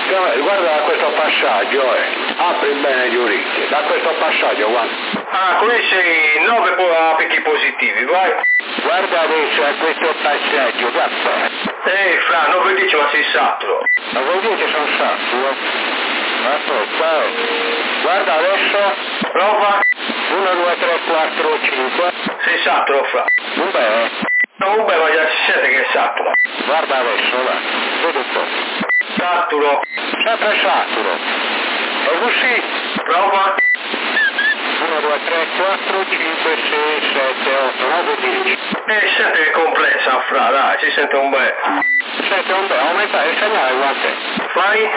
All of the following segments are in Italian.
Guarda questo passaggio, apri bene gli orecchi, da questo passaggio guarda. Ah, qui sei 9 picchi positivi, vai. Guarda adesso a questo passaggio, guarda. Fra, non vedi ma sei saturo. Ma vuol dire che sono saturo? Aspetta, guarda adesso. Prova. 1, 2, 3, 4, 5. Sei saturo, Fra. Non bene. Non bene, ma già si sente che è saturo. Guarda adesso, va. Vedi un po'. Saturo. Sempre saturo. E così. Prova. 1, 2, 3, 4, 5, 6, 7, 8, 9, 10. Sente che è complessa, Fra, dai, si sente un bel. Senti un bel, aumenta il segnale, guarda. Fai.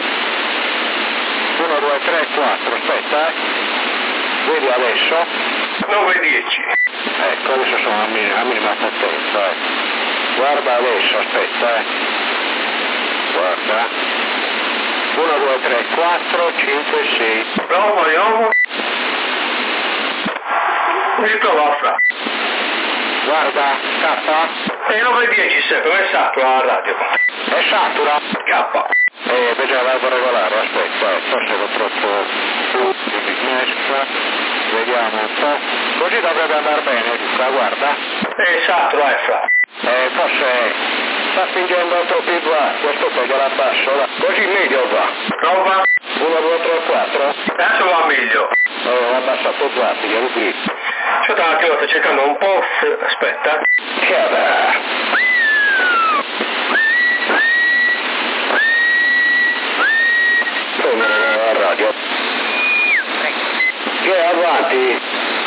1, 2, 3, 4, aspetta, Vedi adesso? 9, 10. Ecco, adesso sono a minima potenza, Guarda adesso, aspetta, Guarda. 1, 2, 3, 4, 5, 6. Prova di nuovo. Riprova, Fra. Guarda, K. 9, 10 sempre, non è saturo la radio. È satura? K. Bisogna regolare, aspetta, forse l'ho troppo mescola, vediamo un po'. Così dovrebbe andare bene, guarda. È saturo, Fra. Forse sta spingendo troppo in basso, aspetta che l'abbasso, va. Così meglio va. Prova. 1, 2, 3, 4. Adesso va meglio. Ho abbassato guardi, che qui. Aspetta un attimo, sto cercando un po'. Aspetta. Che va? Come la radio? Che è avanti?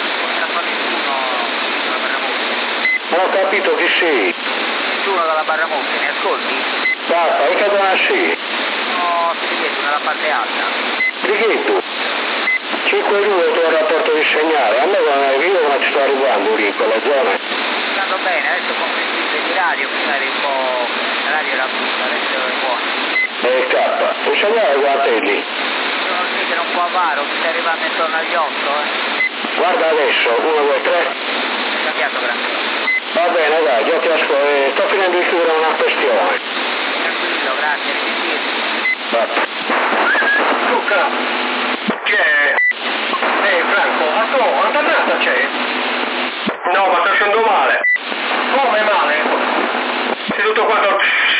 Non ho capito chi sei. Nessuno dalla barra monte, mi ascolti? Basta, e che dove sei? No, Strighetto, nella parte alta. Righetto. 5-2 tuo rapporto di segnale. A me io non ci sto arrivando lì in quella zona. Sto andando bene, adesso con il film di radio, prima eri un po'. La radio era brutta, adesso è buona. K. Il segnale guarda lì. Sono sentito un po' avaro, mi stai arrivando intorno agli 8, Guarda adesso, 1, 2, 3. È cambiato granché. Va bene, dai, io ti ascolto. Sto finendo di chiudere una questione. Tranquillo, grazie, risentirti. Luca. Che è? Franco, ma tu, quanta testa c'è? No, ma sto scendendo male. Come male? Sei tutto quanto.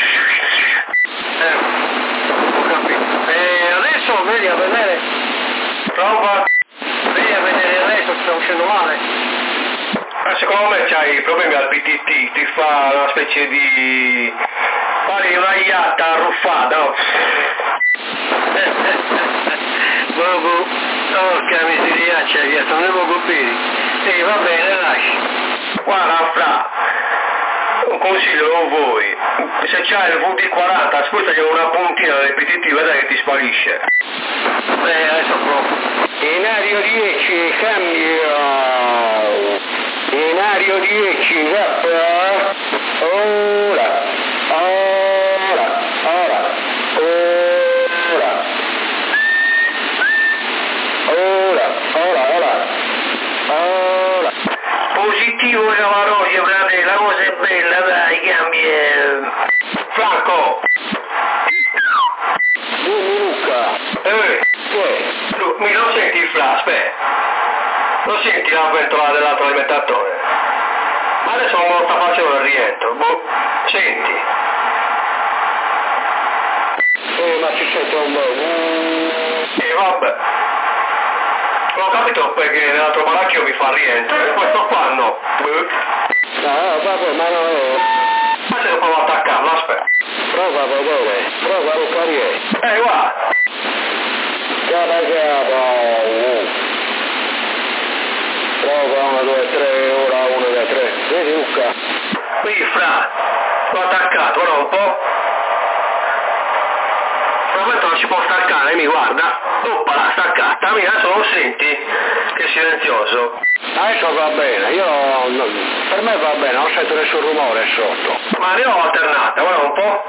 Ho capito. Adesso vedi a vedere. Prova. Vedi a vedere adesso che sto uscendo male. Secondo me c'hai problemi al BTT, ti fa una specie di. Fai una iatta arruffata, no? Bobo, porca miseriaccia, via, sono le bobini. Va bene, lasci. Guarda, Fra, un consiglio con voi. Se c'hai il VD40, ascoltagli una puntina ripetitiva, vedrai che ti sparisce. Adesso provo. Binario 10, cambio. Binario 10, zappa. Ora. Positivo Cavaroglia, frate, la cosa è bella, dai, cambia. Franco! Luca. Mi lo senti, Fra, aspetta. Lo senti la ventola dell'altro alimentatore? Adesso non lo sta facendo il rientro, senti. Ma ci sente un po'. Vabbè. Non ho capito perché nell'altro baracchio mi fa rientro e questo qua no. No, vabbè, ma no. Ma se lo provo a attaccarlo, aspetta. Prova a vedere, prova lo carriere. Guarda. Prova 1, 2, 3, ora 1, 2, 3. Vedi Luca? Qui, Fra, l'ho attaccato, ora un po'. Ma questo non si può staccare, mi guarda. Oppa, l'ha staccata, adesso lo senti? Che silenzioso. Adesso va bene, per me va bene, non sento nessun rumore sotto. Ma ne ho alternata, guarda un po'.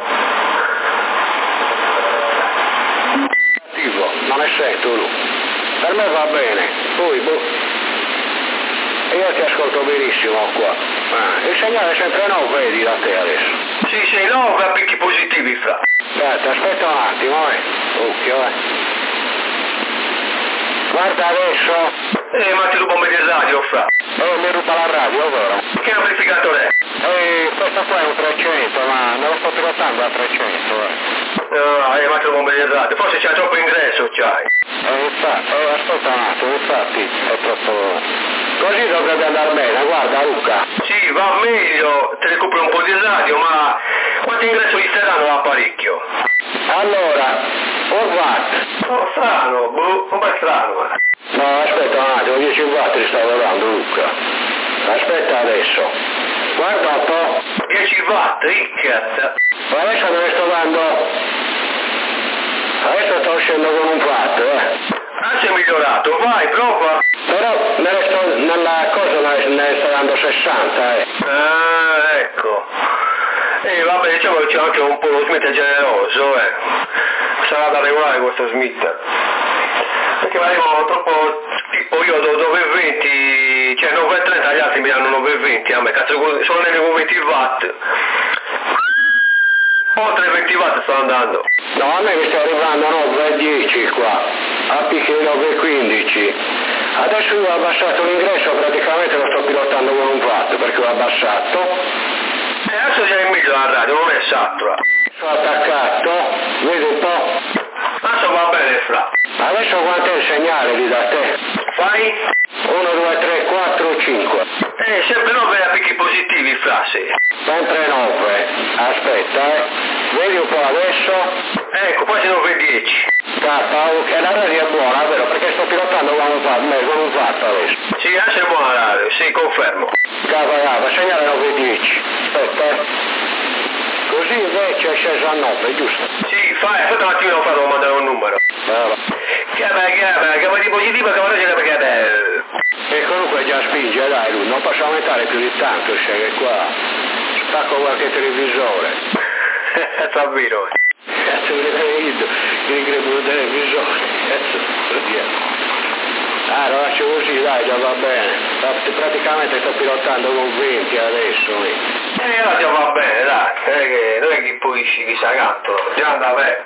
Non ne sento lui. Per me va bene, poi io ti ascolto benissimo qua. Il segnale è sempre no, vedi da te adesso. Sì, sei 9 a picchi positivi, Fra. Aspetta un attimo, occhio, Guarda adesso. Ma ti rubo il radio, fra. Mi ruba la radio, vero? Che amplificatore è? Questo qua è un 300, ma me lo sto pilotando a 300, ma ti rubo il radio. Forse c'è troppo ingresso, c'hai. Aspetta un attimo, infatti è troppo... Così dovrebbe andare bene, guarda Luca. Sì, va meglio, te recupero un po' di radio, ma quanto ingresso gli saranno l'apparecchio? Allora, un watt. Oh, strano, un po' strano. No, aspetta un attimo, 10 watt ti stavo dando Luca. Aspetta adesso. Guarda un po'. 10 watt, cazzo. Ma adesso te ne sto dando... Adesso sto uscendo con un watt, Adesso è migliorato, vai, prova. Però nella cosa ne sto dando 60, Ah, ecco. Vabbè, diciamo che c'è anche un po' lo Smith generoso, Sarà da regolare questo Smith. Perché mi arrivano troppo, tipo io do 9,20, cioè 9,30 gli altri mi danno 9,20, a me cazzo sono nelle 20 watt. Oltre 20 watt sto andando. No, a me mi sta arrivando 9,10 qua, a picchi 9,15. Adesso io ho abbassato l'ingresso, praticamente lo sto pilotando con un watt perché l'ho abbassato. Adesso già è meglio la radio, non è satura. Sono attaccato, vedi un po'. Adesso va bene, fra. Adesso quanto è il segnale di da te? Fai? 1, 2, 3, 4, 5. Sempre 9 a picchi positivi, fra, sì. Sempre 9. Aspetta, Vedi un po' adesso? Ecco, poi sono 10. K, la radio è buona, vero? Perché sto pilotando con un watt adesso. Sì, adesso è buona la radio, sì, confermo. K, segnale 910. Aspetta, Così invece è sceso a 9, giusto? Sì, aspetta un attimino, devo mandare un numero. Che di positivo, che voglio perché... E comunque già spinge, dai, lui, non posso aumentare più di tanto, sai che qua stacco qualche televisore. Sabbino. Cazzo, mi credo un televisore, cazzo, Ah, lo lascio così, dai, già va bene. Praticamente sto pilotando con 20 adesso. Allora già va bene, dai. Non è che poi chissà canto, già anda bene.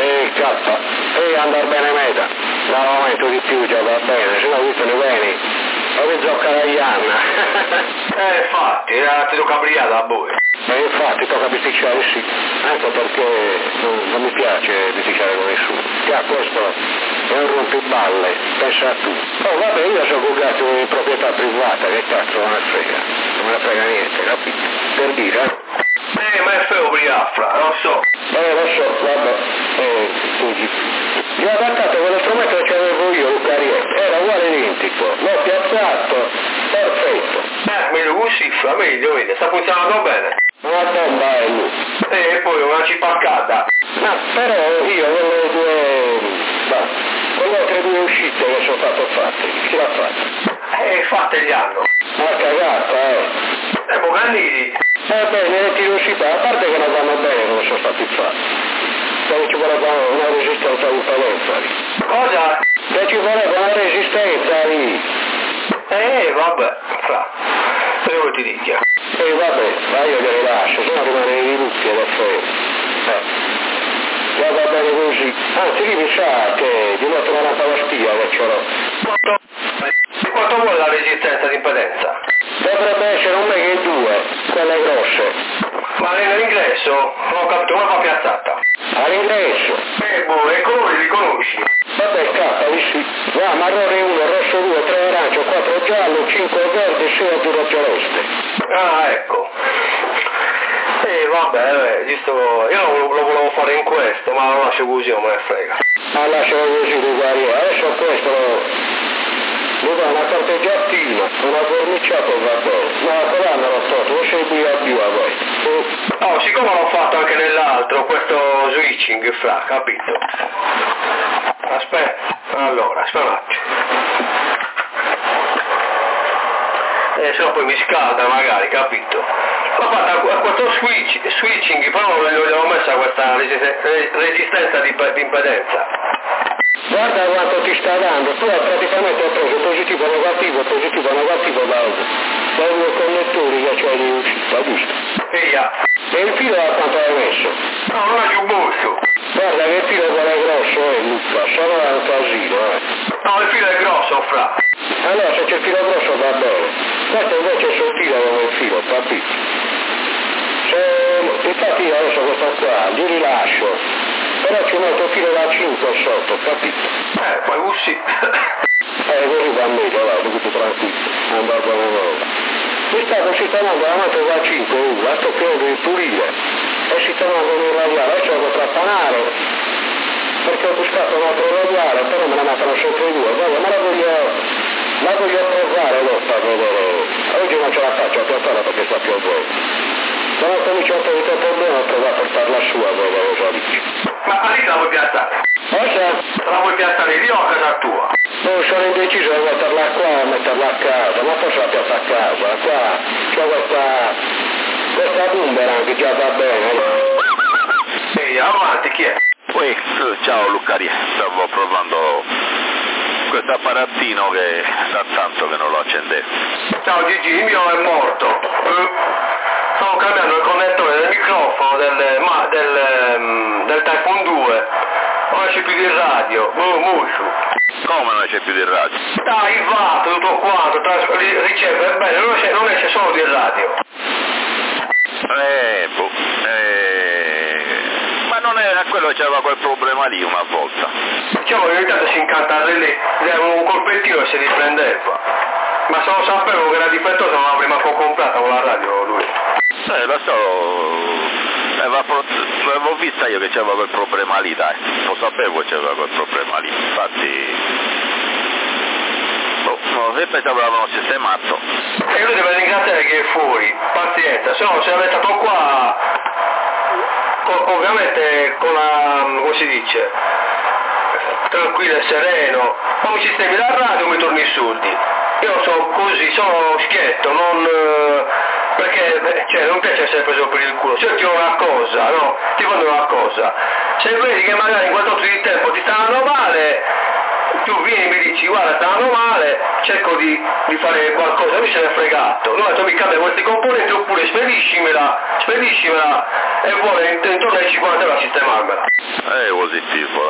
Andar bene meta. L'aumento di più già va bene, se no questo ne vieni. E mi zocca la Ianna. Infatti, ti tocca brillare a voi. Infatti tocca bisticciare sì, anche perché non mi piace bisticciare con nessuno. Questo è un rompiballe, pensa tu. Oh vabbè, io sono col gatto di proprietà privata, che cazzo non me ne frega niente, capito? Per dire, ma è feo Briafra, lo so. Lo so, vabbè, scusi. Io ho adattato quello strumento che avevo io, Lucarietto, era uguale identico, l'ho piazzato, perfetto. Meglio così, meglio, vedi, sta funzionando bene. Una bomba è lui. E poi una cipaccata. Ma però io quelle altre 2 uscite che sono fatte, chi l'ha fatta? Fatte gli hanno. Ma cagata, Bocannini. Bene, le tiro uscite, a parte che non vanno bene come sono stati fatti. Perché ci voleva una resistenza di potenza lì. Cosa? Che ci voleva una resistenza lì. Vabbè, devo ti dica. Vabbè, ma io le lascio, se no rimane di tutti ed è fermo. Già va bene così. Anzi, lì mi sa che di mettere una lavastia che ce l'ho. Quanto vuole la resistenza di impedenza? Dovrebbe essere 1 mega in 2, quelle grosse. Ma nell'ingresso? Non ho capito, come fa piazzata? All'ingresso. E i colori li conosci? Vabbè, scappa, sì. Va, marrone 1, rosso 2, 3 arancio, 4 giallo, 5 verde, 6 azzurro celeste. Ah, ecco. Vabbè, giusto, io lo volevo fare in questo, ma lo lascio così, non me ne frega. Ma lascialo così, Lucario. Adesso questo mi dà una corteggiatina, una corniciata va bene. Ma quella me l'ho fatto, lo sei qui a più a voi. Siccome l'ho fatto anche nell'altro, questo switching, capito? Aspetta un attimo. Se no poi mi scalda magari, capito? L'ho fatta questo switching, però non gli avevo messa questa resistenza di impedenza. Guarda quanto ti sta dando, tu praticamente hai preso positivo negativo da 2 connettori che c'hai di uscita, giusto? Via. E il filo a quanto hai messo? No, non è più busto. Guarda che il filo quello è grosso, Luca, solo è un casino, No, il filo è grosso, fra. Allora se c'è il filo grosso va bene, questo invece è sottile come il filo, capito? Infatti io adesso questo qua, gli rilascio, però ci metto il filo da 5 sotto, capito? Poi usci. Così va meglio, va, tutto tranquillo, non va bene nuovo. Mi stavo sistemando la moto da 5, a sto pieno di pulire, e sistemando il radiale, adesso devo trapanare, perché ho buscato un altro radiale, però me ne mancano sempre due, guarda, ma la voglio provare l'otta a vedere, oggi non ce la faccio a piazzare perché sta piovendo. Se non comincio a avere questo problema, provo a portarla su a vedere cosa dici. Ma lì la vuoi piazzare? La vuoi piazzare lì o a casa tua? Sono indeciso di metterla qua o metterla a casa, ma forse la piazza a casa, qua c'è questa boomerang già va bene. Ehi, avanti, chi è? Ciao Lucaria, stavo provando questo apparatino che da tanto che non lo accendevo. Ciao Gigi, il mio è morto. Stavo cambiando il connettore del microfono del Typhoon 2. Non c'è più di radio, muscio. Come non c'è più di radio? Dai, il watt, tutto quanto, riceve, è bello, non esce solo di radio. Ma non era quello che c'aveva quel problema lì una volta. Diciamo che ogni tanto si incantava lì, gli dava un colpettino e si riprendeva. Ma se lo sapevo che era difettoso non l'avrei manco comprata con la radio lui. Lo so, avevo visto io che c'aveva quel problema lì, dai, lo sapevo che c'aveva quel problema lì, infatti, io pensavo l'avevano sistemato. E lui deve ringraziare che è fuori, pazienza, se no se l'avesse stato qua, ovviamente con la, come si dice, tranquillo e sereno, o mi sistemi la radio o mi torni i soldi. Io sono così, sono schietto, perché non piace essere preso per il culo, se io ti do una cosa, no? Ti voglio una cosa, se vedi che magari in quel tot di tempo ti sta andando male, tu vieni e mi dici guarda sta andando male, cerco di fare qualcosa, lui se n'è fregato, no? Tu mi cambia questi componenti oppure spediscimela e vuole intorno ai 50 euro a sistemarmela. Positivo.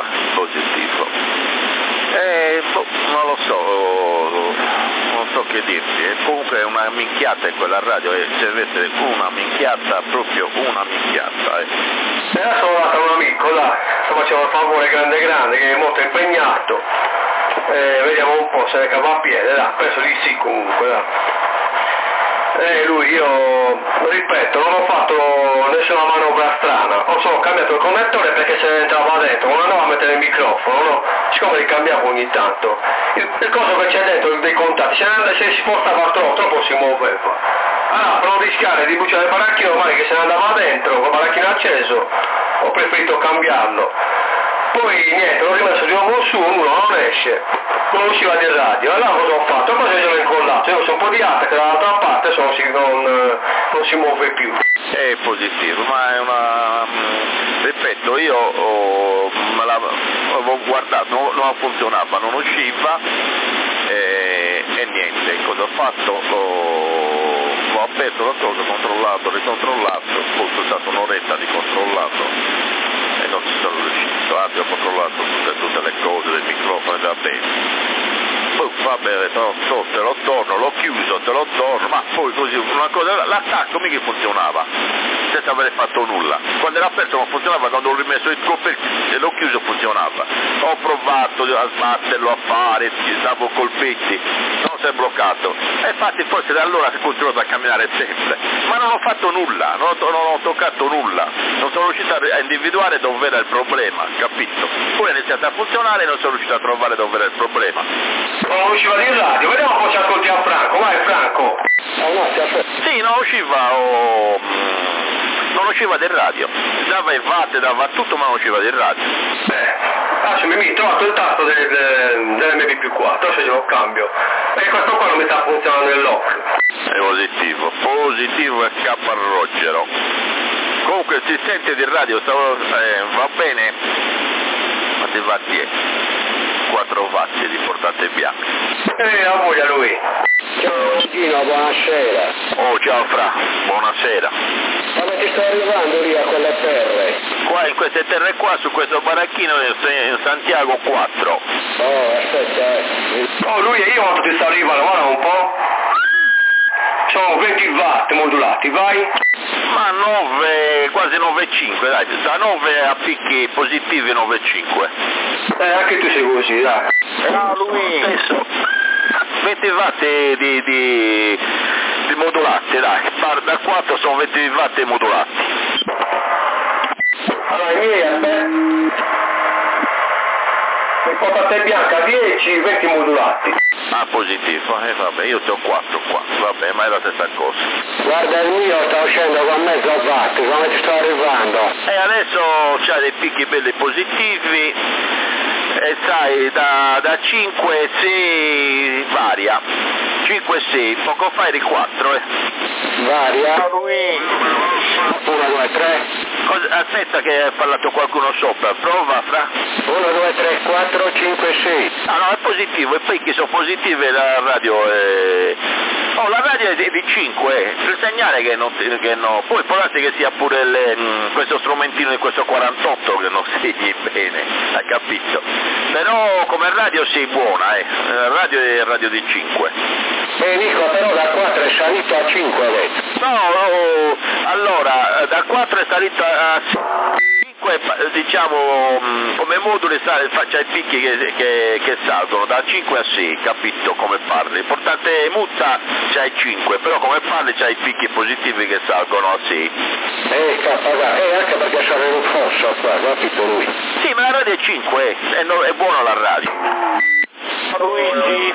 Non lo so, non so che dirti, comunque è una minchiata in quella radio, deve essere una minchiata, proprio una minchiata. E adesso ho dato un amico, dai, sto facendo il favore grande che è molto impegnato, vediamo un po' se ne cava a piede, dai, penso di sì comunque, dai. Lui, io ripeto, non ho fatto nessuna manovra strana, ho solo cambiato il connettore perché se ne entrava dentro, non andavo a mettere il microfono, no? Siccome li cambiavo ogni tanto, il coso che c'è dentro dei contatti, se si spostava troppo si muoveva. Allora, per non rischiare di bruciare il baracchino, magari che se ne andava dentro, con il baracchino acceso, ho preferito cambiarlo. Poi niente, l'ho rimesso di nuovo su, nulla, non esce, non usciva di radio, allora cosa ho fatto? Poi se l'ho incollato, io ho un po' di attacca dall'altra parte, non si muove più. È positivo, ma è una... ripeto, io avevo guardato, non funzionava, non usciva e niente, cosa ho fatto? Ho aperto la cosa, controllato, ricontrollato, ho stato un'oretta di controllato e non ci sono riuscito, ho controllato tutte le cose del microfono e da bene. Va bene, te lo torno, l'ho chiuso, te lo torno, ma poi così una cosa, l'attacco mica funzionava, senza aver fatto nulla. Quando era aperto non funzionava, quando ho rimesso il colpetti e l'ho chiuso funzionava. Ho provato a sbatterlo, a fare, davo colpetti, non si è bloccato. E infatti forse da allora si è continuato a camminare sempre, ma non ho fatto nulla, non ho toccato nulla, non sono riuscito a individuare dove era il problema, capito? Poi è iniziato a funzionare e non sono riuscito a trovare dove era il problema. Non usciva di radio, vediamo cosa ascolti a Franco, vai Franco. Sì, non usciva del radio, dava il watt, dava tutto ma non usciva del radio. Adesso mi trovato il tasto dell'MP4, adesso glielo cambio, perché questo qua non mi sta funzionando il lock. È positivo e caparroggero. Comunque si sente di radio, va bene, ma di watti è 4 watt di portante bianca. A voglia lui. Ciao Gino, buonasera. Ciao Fra, buonasera. Ma ti sto arrivando lì a quelle terre? Qua in queste terre qua, su questo baracchino in Santiago 4. Oh, aspetta, Oh, lui e io quanto ti sta arrivando, guarda un po'. Sono 20 watt modulati, vai. Ma 9, quasi 9,5, dai, da 9 a picchi positivi 9,5. Anche tu sei così, dai. Ciao Luigi. 20 watt di modulati, dai, da 4 sono 20 watt modulati. Allora, i miei, aspetta. Il portate bianca 10, 20 modulati. Ah, positivo, vabbè, io ho 4 qua, vabbè, ma è la stessa cosa. guarda il mio sta uscendo con mezzo watt, come ti sto arrivando? E adesso c'ha dei picchi belli positivi, e sai, da 5 6 varia, 5 6, poco fa eri 4, Varia? Ciao Luigi. 1, 2, 3. Aspetta che ha parlato qualcuno sopra, prova fra. 1, 2, 3, 4, 5, 6. Ah no, è positivo, i picchi sono positivi e la radio è... Oh, la radio è di 5, il segnale che no, poi può darsi che sia pure questo strumentino di questo 48 che non segni bene, hai capito? Però come radio sei buona, la radio è radio di 5. Nico, però da 4 è salito a 5, vedo. No, allora, da 4 è salito a 5, diciamo, come moduli c'è i picchi che salgono, da 5 a 6, capito come parli? L'importante mutta c'hai 5, però come parli c'hai i picchi positivi che salgono a 6. Anche perché c'aveva un fosso qua, capito lui? Sì, ma la radio è 5, è buona la radio. Luigi.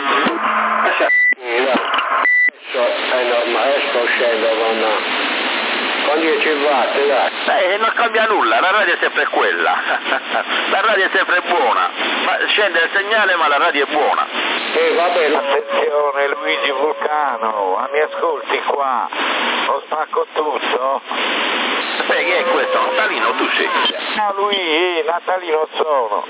Adesso è normale, sto uscendo con 10 watt, dai. Non cambia nulla, la radio è sempre quella, la radio è sempre buona, ma scende il segnale ma la radio è buona. Va bene. Attenzione Luigi Vulcano, mi ascolti qua, lo spacco tutto. Beh, chi è questo? Natalino, tu sei? No Luigi, Natalino sono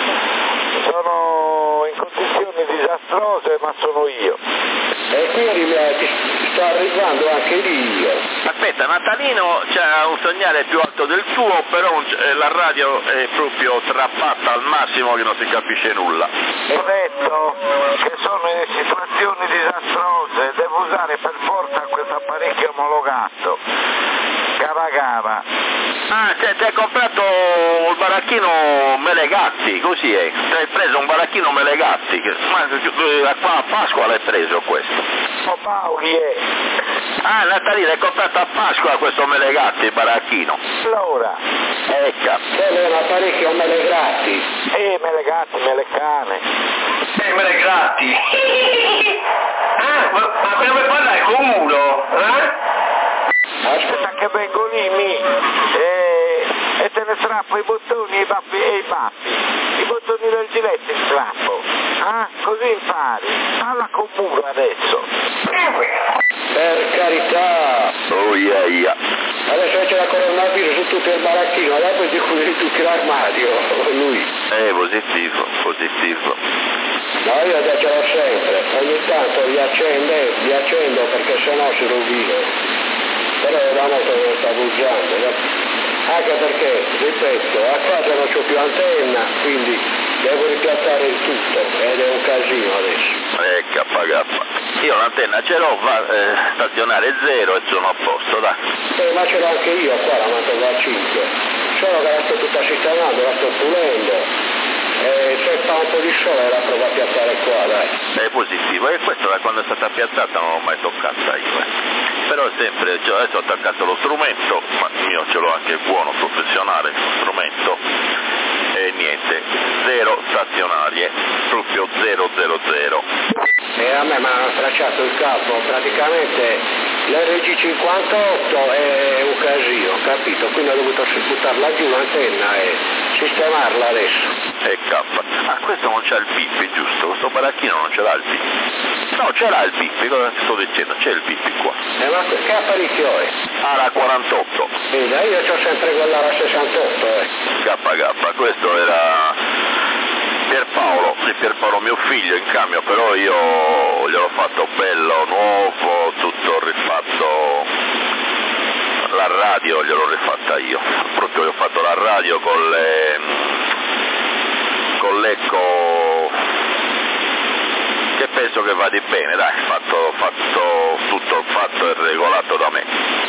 in condizioni disastrose ma sono io. E quindi ti sto arrivando anche io. Aspetta, Natalino c'ha un segnale più alto del tuo, però la radio è proprio trappata al massimo che non si capisce nulla. Ho detto che sono in situazioni disastrose, devo usare per forza questo apparecchio omologato. Cava. Ah, ti hai comprato il baracchino Melegatti, così è. Ti hai preso un baracchino Melegatti, ma qua a Pasqua l'hai preso questo. Oh Paoli Ah, Natalino, hai comprato a Pasqua questo Melegatti, il baracchino. Allora. Ecco. Quello è un apparecchio Melegatti. Melegatti, Melecane. Melegatti. Ma come parlare con uno? Aspetta che vengo lì e te ne strappo i bottoni e i baffi. I bottoni del giletto in strappo. Così impari. Parla con muro adesso. Per carità. Oh yeah. Adesso c'è la coronavirus su tutto il baracchino, dopo ti chiudi tutti l'armadio, lui. Positivo. No, io ce l'ho sempre, ogni tanto li accendo perché sennò si rovino. Però la moto non sta bugiando, anche perché, ripeto, a casa non c'ho più antenna, quindi devo ripiazzare il tutto ed è un casino adesso. KK. Io l'antenna ce l'ho, stazionare 0 e sono a posto, dai. Ma ce l'ho anche io qua, la moto va a 5. Solo che la sto tutta sistemando, la sto pulendo. Se fa un po' di sole la provo a piazzare qua, dai. È positivo, e questo da quando è stata piazzata non l'ho mai toccata io. Però sempre, adesso ho attaccato lo strumento, ma il mio ce l'ho anche buono, professionale, strumento. E niente, 0 stazionarie, proprio 000. E a me mi hanno tracciato il capo, praticamente l'RG58 è un casino, capito? Quindi ho dovuto buttarla giù l'antenna e sistemarla adesso. Questo non c'ha il bip, giusto? Questo baracchino non ce l'ha il bip. No, ce l'ha il bip, cosa ti sto dicendo? C'è il bip qua. Ma che apparecchio è? La 48. Io c'ho sempre quella la 68, KK, questo era Pierpaolo mio figlio in cambio, però io gliel'ho fatto bello, nuovo, tutto rifatto, la radio gliel'ho rifatta io, proprio io ho fatto la radio con l'eco, che penso che va di bene, dai, tutto fatto e regolato da me.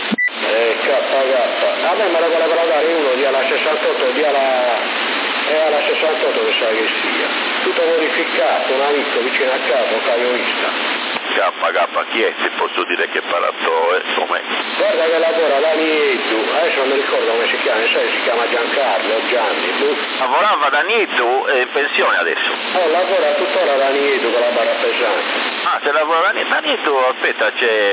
A me la voleva dare uno di alla 68, è alla 68 che sa che sia, tutto modificato, un amico vicino a casa, che avevo vista. KK, chi è? Se posso dire che palato è? Com'è? Guarda che lavora da Nieto, adesso non mi ricordo come si chiama, sai, si chiama Giancarlo, Gianni. Lavorava da Nieto, è in pensione adesso. Lavora tuttora da Nieto con la barra pesante. Ah, se lavora da Nieto, aspetta, c'è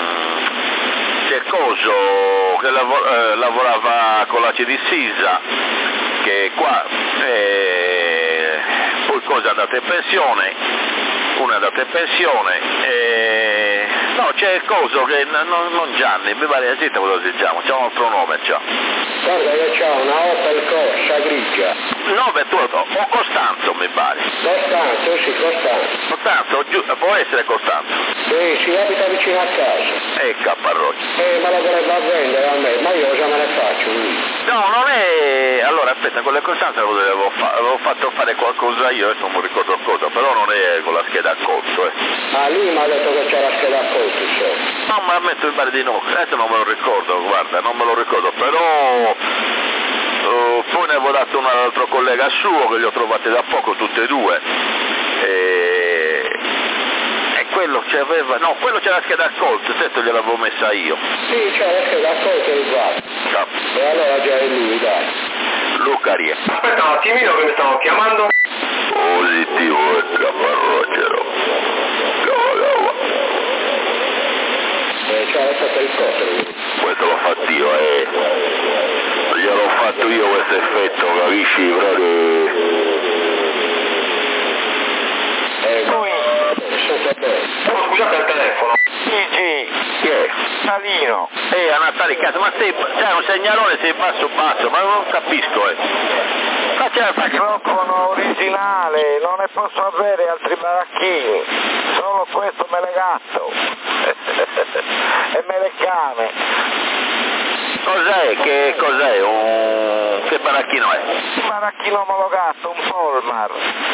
Coso che lavorava con la Cidissisa, che qua, poi Cosa è andata in pensione, uno è andato in pensione, no, c'è Coso che non Gianni, mi pare zitta cosa si chiama, c'ha un altro nome, c'ha. Guarda che c'ha una Opel Corsa grigia. No, o Costanzo mi pare. Costanzo, sì, Costanzo. Costanzo, può essere Costanzo. Sì, si abita vicino a casa. Capparrocchio. Ma la voleva vendere a me, ma io cosa me ne faccio lì? No, non è... Allora, aspetta, con le Costanze avevo fatto fare qualcosa io, adesso non mi ricordo cosa, però non è con la scheda a conto, lui mi ha detto che c'è la scheda a conto, sì. No, ma ammetto mi pare di no, adesso non me lo ricordo, guarda, non me lo ricordo, però... poi ne avevo dato un altro collega suo che li ho trovati da poco tutti e due, e quello c'aveva, no, quello c'era la scheda a colto, certo gliel'avevo messa io. Sì, c'è la scheda a colto e guarda. No. E allora già è lui, dai. Luca Rie. Aspetta un attimino che mi stanno chiamando. Positivo è Caparrocchero. C'è stato il coso. Questo l'ho fatto io, gliel'ho fatto io questo effetto, capisci? Scusate il telefono. Gigi, Chi è? Salino. A Natale cazzo, ma c'è un segnalone, sei basso, ma non capisco, Microfono originale, non ne posso avere altri baracchini, solo questo melegatto e melecame. Cos'è? Che cos'è? Che baracchino è? Un baracchino omologato, un Polmar.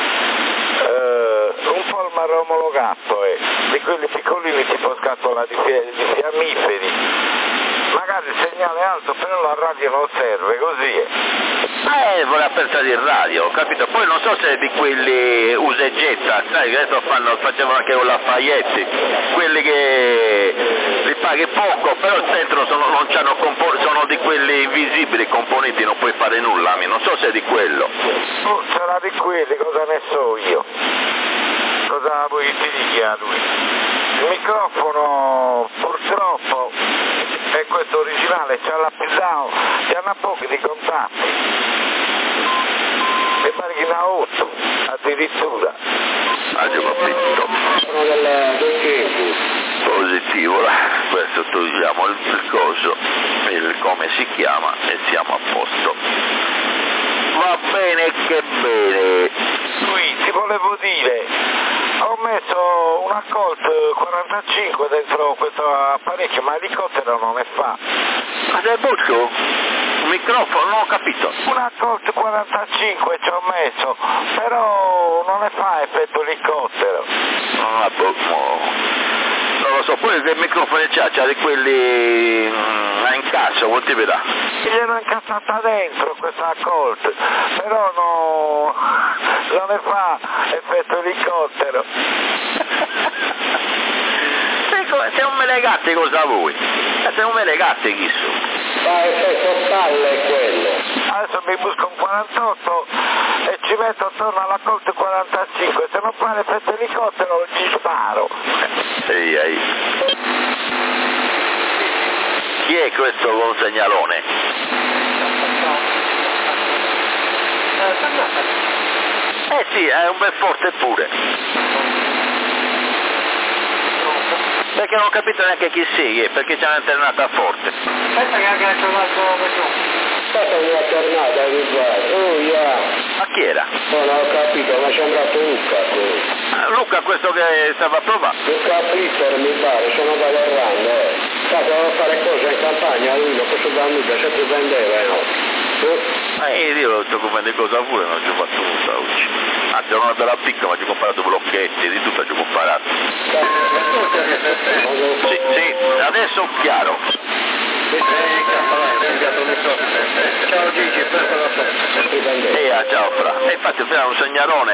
Un Polmar omologato di quelli piccolini tipo scatola di fiammiferi. Magari il segnale è alto, però la radio non serve, così è. Voleva pensare il radio, ho capito? Poi non so se è di quelli usa e getta, sai, che adesso facevano anche con la Faietti, quelli che li paghi poco, però dentro non c'hanno sono di quelli invisibili, componenti, non puoi fare nulla, non so se è di quello. Sarà di quelli, cosa ne so io? Cosa vuoi ti dica lui? Il microfono purtroppo è questo originale, c'ha la down, c'hanno pochi di contatti. E pare che ne ha 8 addirittura. Ho capito. Sono del tempo. Positivo, questo togliamo il coso, il come si chiama e siamo a posto. Va bene, che bene. Lui, ti volevo dire, ho messo una Colt 45 dentro questo apparecchio, ma l'elicottero non ne fa. Ma del Busco? Un microfono? Non ho capito. Una Colt 45 ci ho messo, però non ne fa effetto elicottero. Non lo so, poi che microfono c'ha di quelli in cassa, vuol ti vedrà. Gliel'ho incazzata dentro questa Colt, però non ne fa effetto elicottero. Se non me le gatte cosa vuoi? Se non me le gatte chi sono? Fa effetto palle quello. Adesso mi busco un 48 e ci metto attorno alla Colt 45, se non fa l'effetto elicottero ci sparo. Ehi. Chi è questo con segnalone? Sì, è un bel forte pure. Perché non ho capito neanche chi sei, perché c'è un'internata forte. Aspetta che anche c'è un altro Aspetta una tornata di guarda. Ma chi era? Non ho capito, mi è sembrato Luca. Luca, questo che stava a provare. Luca Pitter mi pare, sono Valerrando. Devo fare cose in campagna, lui non posso dare nulla, sempre prendeva, no? Io non sto comprando cosa pure, non ci ho fatto nulla oggi. Anzi, ero una bella picca, ma ci ho comprato blocchetti, di tutto ci ho comprato. Sì, adesso chiaro. Ciao Gigi, ciao Fra. Infatti era un segnalone,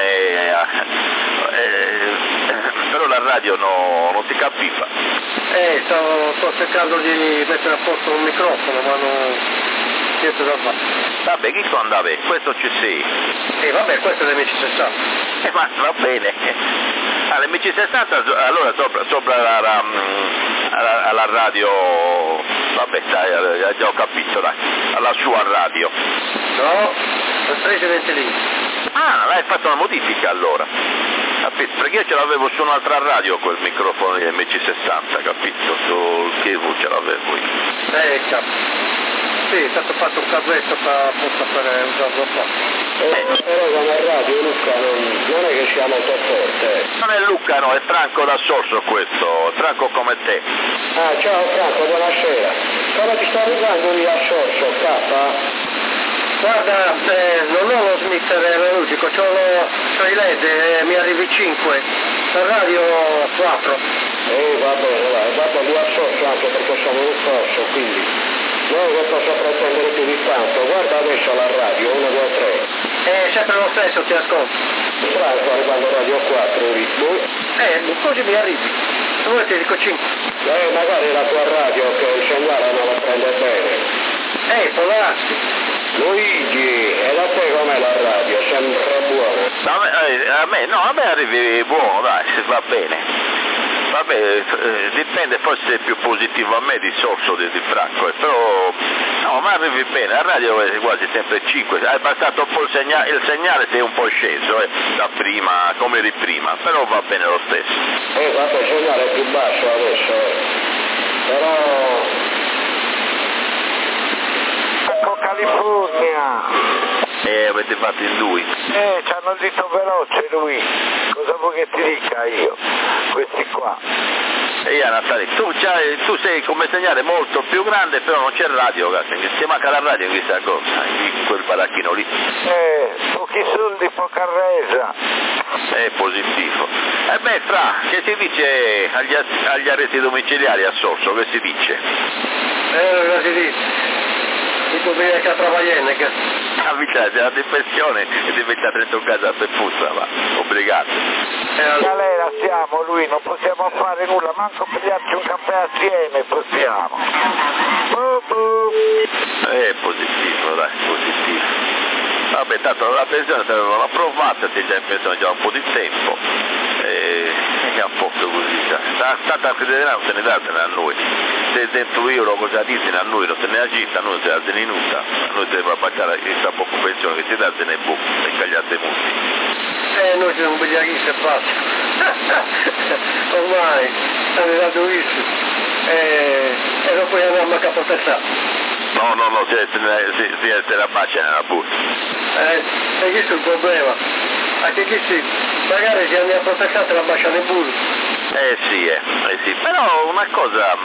però la radio non si capiva. Sto cercando di mettere a posto un microfono, ma non niente da fare. Vabbè, chi sto andando? Questo ci sei. Vabbè, questo è l'MC60. Ma va bene. L'MC60 allora sopra alla radio, vabbè dai, già ho capito, dai, alla sua radio. No, precedente lì. Ah, hai fatto una modifica allora. Capito? Perché io ce l'avevo su un'altra radio quel microfono di MC60, capito? Sul cable ce l'avevo io. Capito. Sì, è stato fatto un carretto apposta per usarlo qua. Però con la radio Luca non è che sia molto forte. Non è Luca, no, è Franco da Sorso questo, Franco come te. Ah, ciao Franco, buonasera. Come ti sta arrivando lì a Sorso, K? Guarda, non ho lo smitter analogico, c'ho i LED, mi arrivi 5, la radio 4. Va bene, vai, guarda lì a Sorso anche perché sono un corso, quindi non che posso pretendere più di tanto. Guarda adesso la radio, 1, 2, 3. È sempre lo stesso, ti ascolto. Franco arrivando radio 4, ritmo. Così mi arrivi. Se vuoi ti dico 5. Magari la tua radio che il segnale non la prende bene. Può darsi. Luigi, e da te com'è la radio? Sempre buona? A me arrivi buono, dai, se va bene. Vabbè, dipende, forse è più positivo a me di Sorso di Franco, però no, ma arrivi bene, la radio è quasi sempre 5, è passato un po' il segnale si è un po' sceso, da prima, come eri prima, però va bene lo stesso. Vabbè, il segnale è più basso adesso, però... Ecco California! Avete fatto in lui? C'hanno il dito veloce lui, cosa vuoi che ti dica io? Questi qua. Natale, tu sei come segnale molto più grande, però non c'è radio, ti manca la radio in questa cosa, in quel baracchino lì. Pochi soldi, poca resa. È positivo. Fra, che si dice agli arresti domiciliari a Sorso, che si dice? Cosa si dice? Dico bene che a travagliare, che... La depressione è diventata dentro casa per puzza, va, obbligato. Galera siamo lui, non possiamo fare nulla, manco pigliarci un caffè assieme, possiamo. È positivo, dai, positivo. Vabbè, tanto la pensione te l'avevano approvata, sei già in pensione già un po' di tempo. E a posto così, tanta federazione non se ne datene a noi. Se dentro io cosa dicono a noi non se ne agita, a noi se la tenuta, a noi si deve abbassare questa poca pensione che si dà se ne buca e cagliate molti. Noi siamo bigliarchisti e basta. Ormai siamo gratuiti e dopo andiamo a capotessare. No, si la pace nella borsa. E questo è il problema. Anche qui sì, magari se andiamo a protestare la baciano in burro. Sì, però una cosa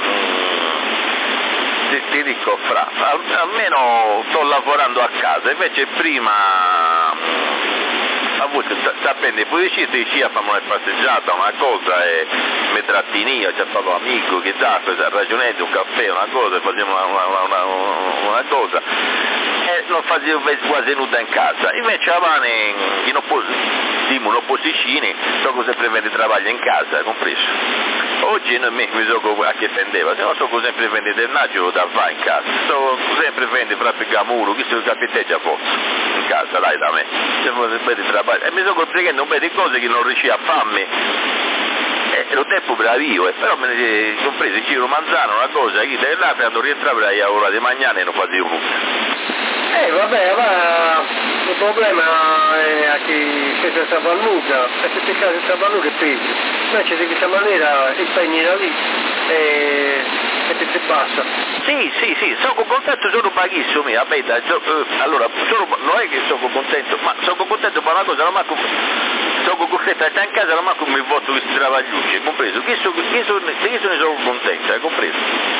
ti dico Fra, almeno sto lavorando a casa, invece prima a volte sapendo, poi uscite a fare una passeggiata, una cosa e mi trattinio, c'è proprio amico che dà, ragionete, un caffè, una cosa, facciamo una cosa e non facevo quasi nulla in casa, invece avanti in opposizione so sempre vende travaglio in casa, compreso. Oggi mi so a che vendeva, se no so sempre vende del naggio da fare in casa, so sempre vende proprio gamuro, chi si capiteggia forse in casa, dai da me, e mi sono prendendo un po' di cose che non riuscivo a farmi. Ero tempo bravio, però me ne sono preso il Ciro Manzano, una cosa, che da là quando rientravo a ora di mangiare e non facevo nulla. Vabbè, ma il problema è a chi si questa valluga, e se ti cade questa valluga è peggio. Invece di questa maniera impegni da lì e ti passa. Sì, sono contento, sono pochissimo, allora non è che sono contento, ma sono contento per una cosa, non manco sono costretto a stare in casa, non manco mi voto questi travagliucci, compreso? Chi sono contento, hai compreso?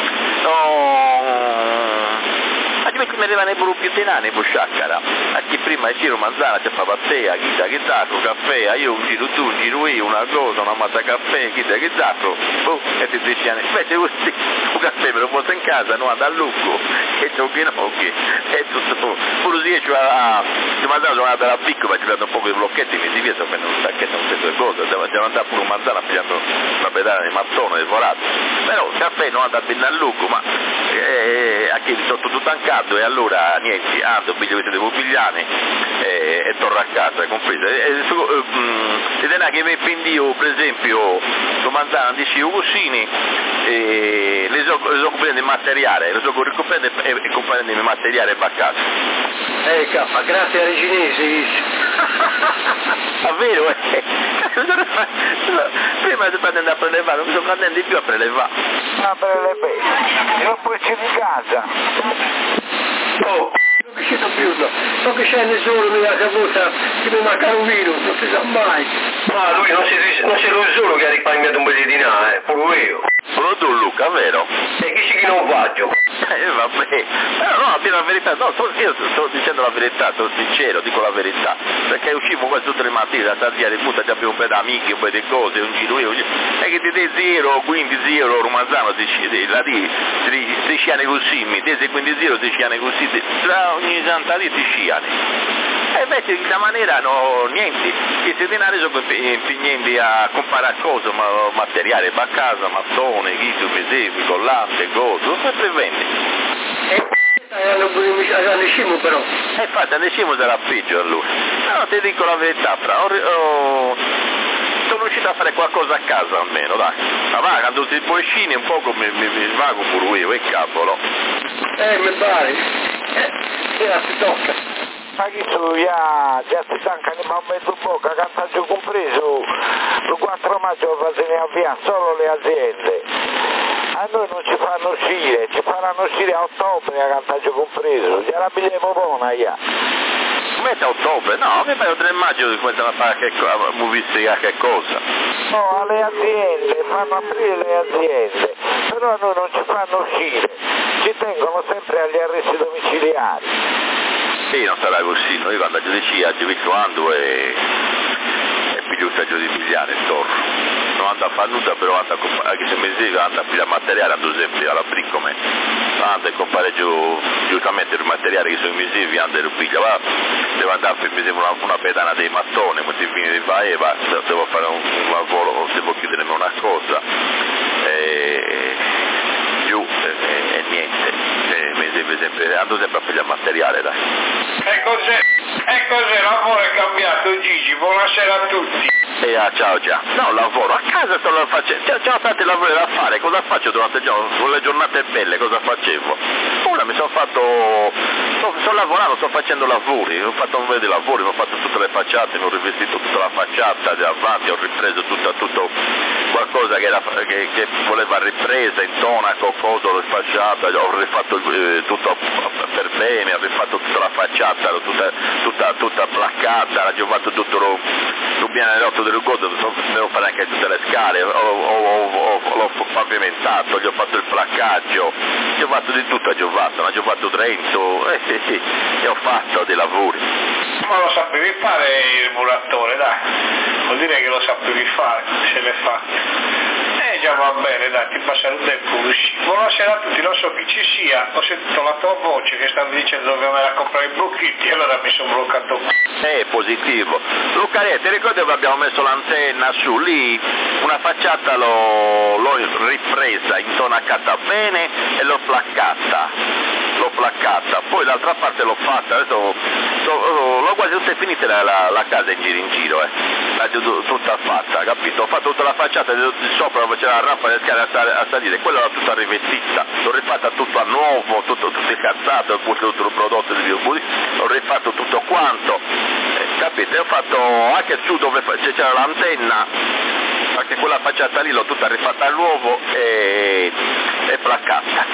Altrimenti mi arrivano pure più denari per sciaccara, a chi prima giro manzana c'è papattea, chissà che zacco, caffè, io un giro tu, un giro io, una cosa, una mazza caffè, chissà che zacco, e ti 10 anni, invece così, un caffè me lo porto in casa, non vado a lucco, e giochi gnocchi, e tutto, pure se io ci manzana sono andato alla piccola, ci ho dato un po' di blocchetti, mi si via, prendo un sacchetto, non so cosa, devo andare pure un manzana a pigliare una pedana di mattone, di forato, però il caffè non andava bene a lucco, ma a chi sotto tutto ancato e allora niente, ando, piglio questi devo pigliare e torno a casa, compreso? Se denaro che mi pendio, per esempio, lo manzana di Scio Cucini, le so comprendendo il materiale, le so ricoprendo e comprendendo il materiale a casa. Cappa, grazie ai cinesi. Davvero? Prima di andare a prelevare, non mi sto prendendo di più a prelevare. A prelevare, non puoi uscire di casa. Oh, non che c'è più, no. So che c'è nessuno nella cavuta che mi manca un vino, non si sa mai. Ma lui non c'è lui solo che ha risparmiato un po' di denaro, pure io. Solo tu Luca, vero? E chi c'è che non faccio? Vabbè, però no, a dire la verità, no, io sto dicendo la verità, sono sincero, dico la verità, perché usciamo quasi tutte le mattine da Tardiare, butta già più un po' di amici, un po' di cose, un giro io, e che di 0, 15 euro, Romanzano, 10 anni così, 10, 15 euro, 10 anni così, tra ogni santa lì 10 anni. E invece di questa maniera no, niente, questi denari sono impegnati a comprare cose, materiale a casa, mattone, chissà, pesevi, collante, cose, sempre vendi. Andesimo però. Infatti andesimo sarà peggio allora. No, ti dico la verità, sono riuscito a fare qualcosa a casa almeno, dai. Ma va, quando si può uscire un poco mi svago pure io, e cavolo. Mi pare. Si tocca. Ma chi su, già si stanca di mezzo bocca, cantaggio compreso, il 4 maggio lo facciamo avviare solo le aziende. A noi non ci fanno uscire, ci faranno uscire a ottobre a cantaggio compreso, già la bigliamo buona, ja. Mette a ottobre? No, mi pare 3 maggio che cominciano a fare che cosa. No, alle aziende, fanno aprire le aziende, però a noi non ci fanno uscire, ci tengono sempre agli arresti domiciliari. Sì, non sarà così, noi quando a giudicia ci quando e piglio il saggio di pigliare intorno. Non ando a fare nulla, però ando a comprare, anche se mi dico ando a pigliare materiale, ando sempre alla briccome, ando a comprare giustamente il materiale che sono invisivi, ando a pigliare, devo andare a fare una pedana dei mattoni, molti fini di faeva, devo fare un lavoro, devo chiedermi una cosa, giù e niente. Ando sempre a pigliare materiale, dai. E cos'è, lavoro è cambiato, Gigi, buonasera a tutti. Ciao già. No, lavoro, a casa sto facendo, c'ho tanti lavori da fare, cosa faccio durante il giorno? Con le giornate belle cosa facevo? Ora mi sto lavorando, sto facendo lavori, ho fatto un po' di lavori, ho fatto tutte le facciate, mi ho rivestito tutta la facciata davanti, ho ripreso tutto qualcosa che voleva ripresa, intonaco, cosa, ho rifacciata, ho rifatto tutto per bene, ho rifatto tutta la facciata, tutta placcata, ho fatto tutto lo bianetto del godo, devo fare anche tutte le scale, l'ho pavimentato, gli ho fatto il placcaggio, gli ho fatto di tutto a Giovanni, ho fatto Trento, sì, e ho fatto dei lavori. Ma lo sapevi fare il muratore, dai, vuol dire che lo sapevi fare, se l'è fatto. Già va bene, dai, ti passa il tempo. Buonasera a tutti, non so chi ci sia, ho sentito la tua voce che stavi dicendo che andare a comprare i blocchetti e allora mi sono bloccato. Positivo. Luca, ti ricordi che abbiamo messo l'antenna su lì? Una facciata l'ho ripresa, intonacata bene e l'ho placcata, poi l'altra parte l'ho fatta, adesso l'ho quasi tutta finita la casa in giro, l'ho tutta fatta, capito? Ho fatto tutta la facciata di sopra, c'era la rampa delle scale a salire, quella l'ho tutta rivestita, l'ho rifatta tutto a nuovo, tutto il calzato, tutto il prodotto di Biobudi, ho rifatto tutto quanto, capite? Ho fatto anche su dove c'era l'antenna, anche quella facciata lì l'ho tutta rifatta a nuovo e placcata.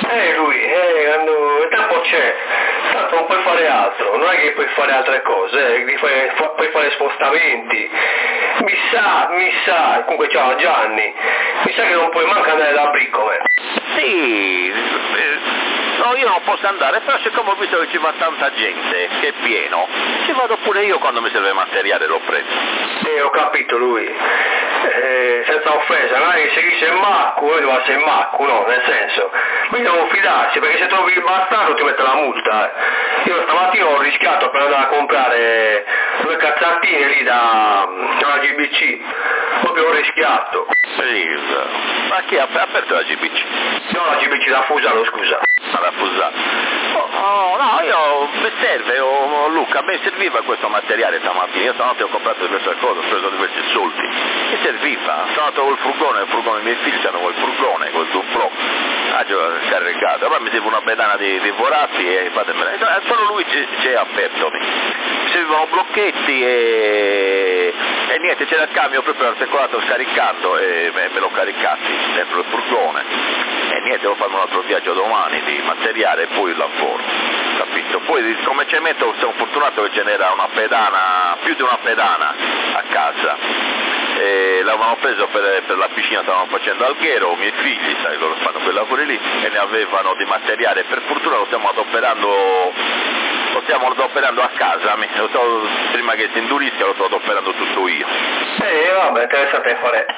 Lui, quando il tempo c'è, tanto non puoi fare altro, non è che puoi fare altre cose, puoi fare spostamenti. Mi sa, comunque ciao Gianni, mi sa che non puoi manco andare da Briccome. Sì, no, io non posso andare, però siccome ho visto che ci va tanta gente, che è pieno, ci vado pure io quando mi serve materiale, l'ho preso. Ho capito lui, senza offesa, non è che se dice Maccu, lui deve essere Maccu, no, nel senso, quindi devo fidarsi, perché se trovi il bastardo ti mette la multa. Io stamattina ho rischiato per andare a comprare 2 cazzatine lì da GBC, proprio ho rischiato. Ma chi ha aperto la GBC? No, la GBC da Fusano, scusa. Da Fusano. No, mi serve, Luca, a me serviva questo materiale stamattina, io stanotte ho comprato diverse cose, ho preso diversi soldi, mi serviva, sono andato col furgone, i miei figli hanno col furgone, col duplo, caricato, poi mi serve una pedana di Vorazzi e fatemela, solo lui c'è aperto, mi servivano blocchetti e niente, c'era il camion proprio articolato scaricando e me l'ho caricati dentro il furgone e niente, devo fare un altro viaggio domani di materiale e poi il lavoro, capito? Poi come cemento sono fortunato che ce n'era una pedana, più di una pedana a casa, l'avevano preso per la piscina, stavano facendo alghero, i miei figli, sai, loro fanno quei lavori lì e ne avevano di materiale, per fortuna lo stiamo adoperando a casa, prima che si indurisca lo sto adoperando tutto io. Vabbè, interessante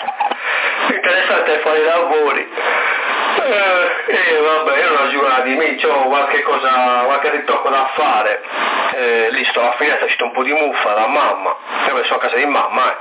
fare i lavori. Vabbè, io una giornata di me, ho qualche ritocco da fare. Lì sto alla finestra, c'è un po' di muffa da mamma, io sono a casa di mamma.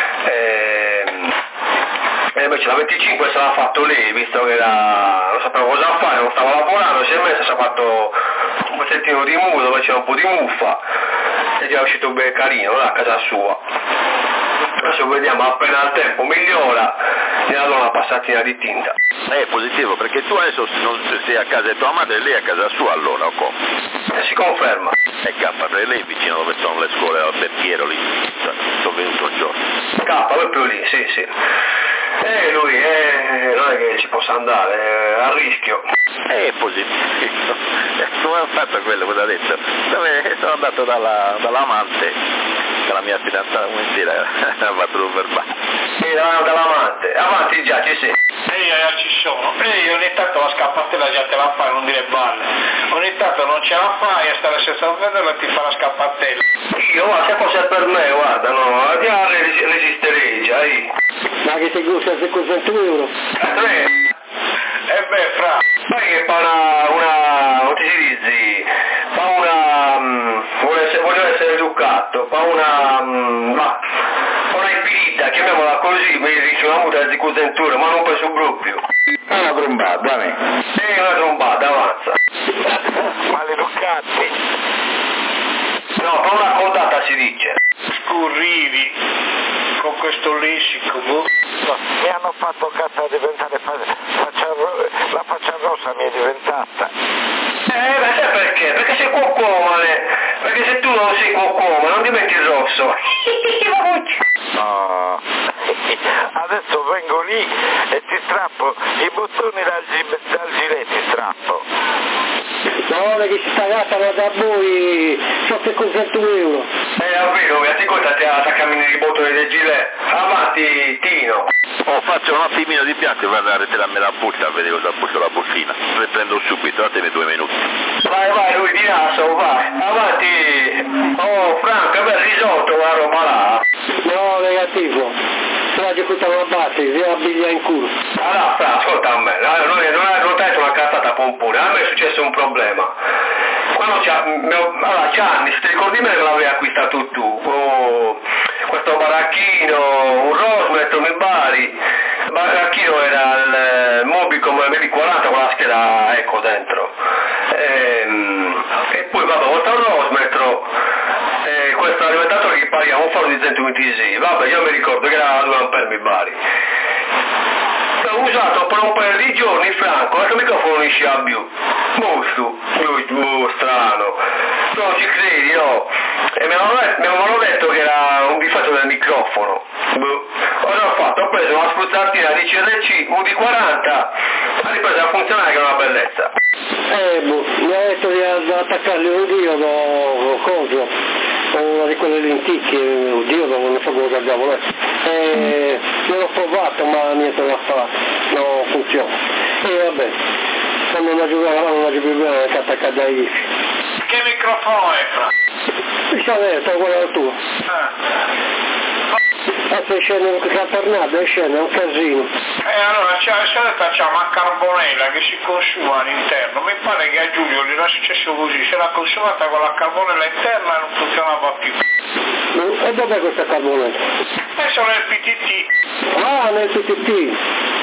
E invece la 25 se l'ha fatto lei, visto che non sapeva cosa fare, non stava lavorando, si è messa, si è fatto un pezzettino di muro dove c'era un po' di muffa e già è uscito ben carino da casa sua. Adesso vediamo, appena il tempo migliora, gli darò una passatina di tinta. È positivo, perché tu adesso non sei a casa di tua madre e lei è a casa sua allora, o come? Si conferma. Per lei vicino dove sono le scuole al Berchiero lì, sono venuto un giorno. Proprio lì, sì. Lui non è che ci possa andare, è a rischio. È positivo. Come ho fatto quello, cosa ha detto? Sono andato dall'amante, dalla mia fidanzata, come dire, ha fatto un verbale. Sì, dall'amante, avanti già, ci sei. Ci sono, ogni tanto la scappatella già te la fai, non dire balle, ogni tanto non ce la fai a stare senza vederla e ti fa la scappatella. Io, guarda, se fosse per me, guarda, no, già resisterei già, Ma che ti costa 700 euro? Fra, sai che fa non ti si dici, voglio essere educato, fa una impedita, chiamiamola così, mi dice una muta di cosentura, ma non per sul proprio. Una trombata, Una trombata, avanza. Maleducati. No, fa una codata si dice. Scurrivi con questo lessico. Mi hanno fatto cazzo diventare la faccia rossa mi è diventata. Sai perché? Perché sei cuocomane, perché se tu non sei cuocomane non ti metti il rosso. No. Adesso vengo lì e ti strappo i bottoni dal gilet, ti strappo. No, che ci sta gatta da voi, so 700 euro. Davvero, ti conta te la cammini i bottoni del gilet. Avanti, Tino. Faccio un attimino di bianco e vado a ritirarmi la busta a vedere cosa ha busto la bustina. Le prendo subito, datemi 2 minuti. Vai, lui di naso, vai. Avanti. Oh, Franco, bel risotto, la roba là. No, negativo. Se la tutta una base, si la biglia in culo. Allora, Fra, ascolta a me, non hai detto una cazzata pompone, a me è successo un problema. Quando Gianni, se ti ricordi me l'avevi acquistato tu, questo baracchino, un Rosmetro, mi bari, il baracchino era il Mobicom MB40 con la scheda Eco dentro. E poi vabbè, oltre al Rosmetro, questo alimentatore che pariamo un faro di 100 vabbè, io mi ricordo che era 2 ampere mi bari. L'ho usato per un paio di giorni giorni, Franco, questo microfono non esce più. Mostro, strano. Non ci credi, no? E mi avevano detto che era un difetto del microfono. Cosa ho fatto? Ho preso una spruzzatina di CRC UD40, ha ripreso a funzionare, che è una bellezza. Mi ha detto di attaccarli un diodo, coso, una di quelle lenticchie, un diodo, non so cosa diavolo è. Io l'ho provato ma niente da fare, non funziona. E vabbè, quando non la più bene che attaccare dai. Che microfono è, Fra? Mi sa detto, quello tuo. Adesso scende un catornado, scende un casino. Allora c'è una carbonella che si consuma all'interno, mi pare che a Giulio gli era successo così, si era consumata con la carbonella interna e non funzionava più. E dov'è questa carbonella? Adesso nel PTT. Ah, nel PTT.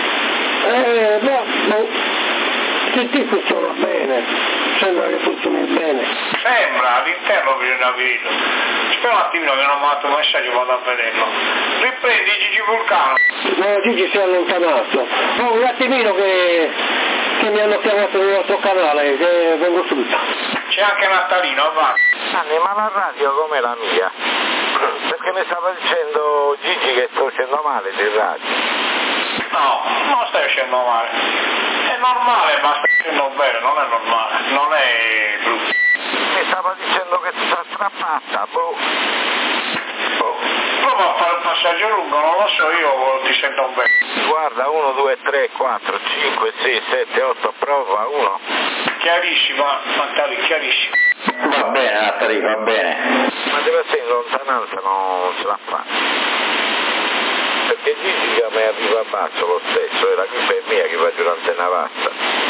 PTT funziona bene, sembra che funzioni bene. Sembra, all'interno bisogna vederlo. Aspetta un attimino che non mi ha dato un messaggio, vado a vederlo. Riprendi Gigi Vulcano. No, Gigi si è allontanato. Oh, un attimino che mi hanno chiamato nell'altro canale, che vengo subito. C'è anche Natalino, avanti. Anni, ma la radio com'è la mia? Perché mi stava dicendo Gigi che sto facendo male di radio. No, non stai uscendo male. È normale, ma stai uscendo bene, non è normale, non è brutto. Mi stava dicendo che ti sta strappata, Prova a fare il passaggio lungo, non lo so, io ti sento bene. Guarda, 1, 2, 3, 4, 5, 6, 7, 8, prova, 1. Chiarissima, Natali, chiarissima. Va bene, Natali, va bene. Ma deve essere in lontananza, non ce la fa. Perché Gigi già mi arriva a basso lo stesso, e la colpa è mia che faccio un'antenna vasta.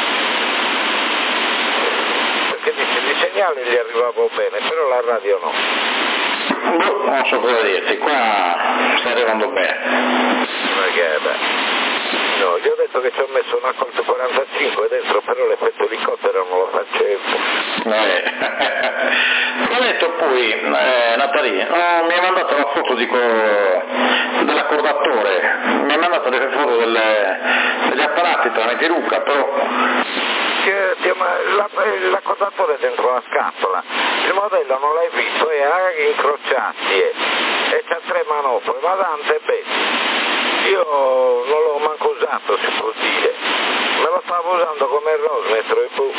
Perché dice di segnale gli arrivavo bene, però la radio no. Non so cosa dirti, qua sta arrivando bene. Perché no, gli ho detto che ci ho messo una Colt 45 dentro, però l'effetto elicottero non lo facevo. Ho detto poi, Natali, mi ha mandato una foto dell'accordatore, mi ha mandato delle foto degli apparati tramite Luca, però... L'accordatore è dentro la scatola, il modello non l'hai visto, è a incrociati e c'ha 3 manopole, ma tante belle. Io non l'ho manco usato, si può dire, me lo stavo usando come rosmetro e boh.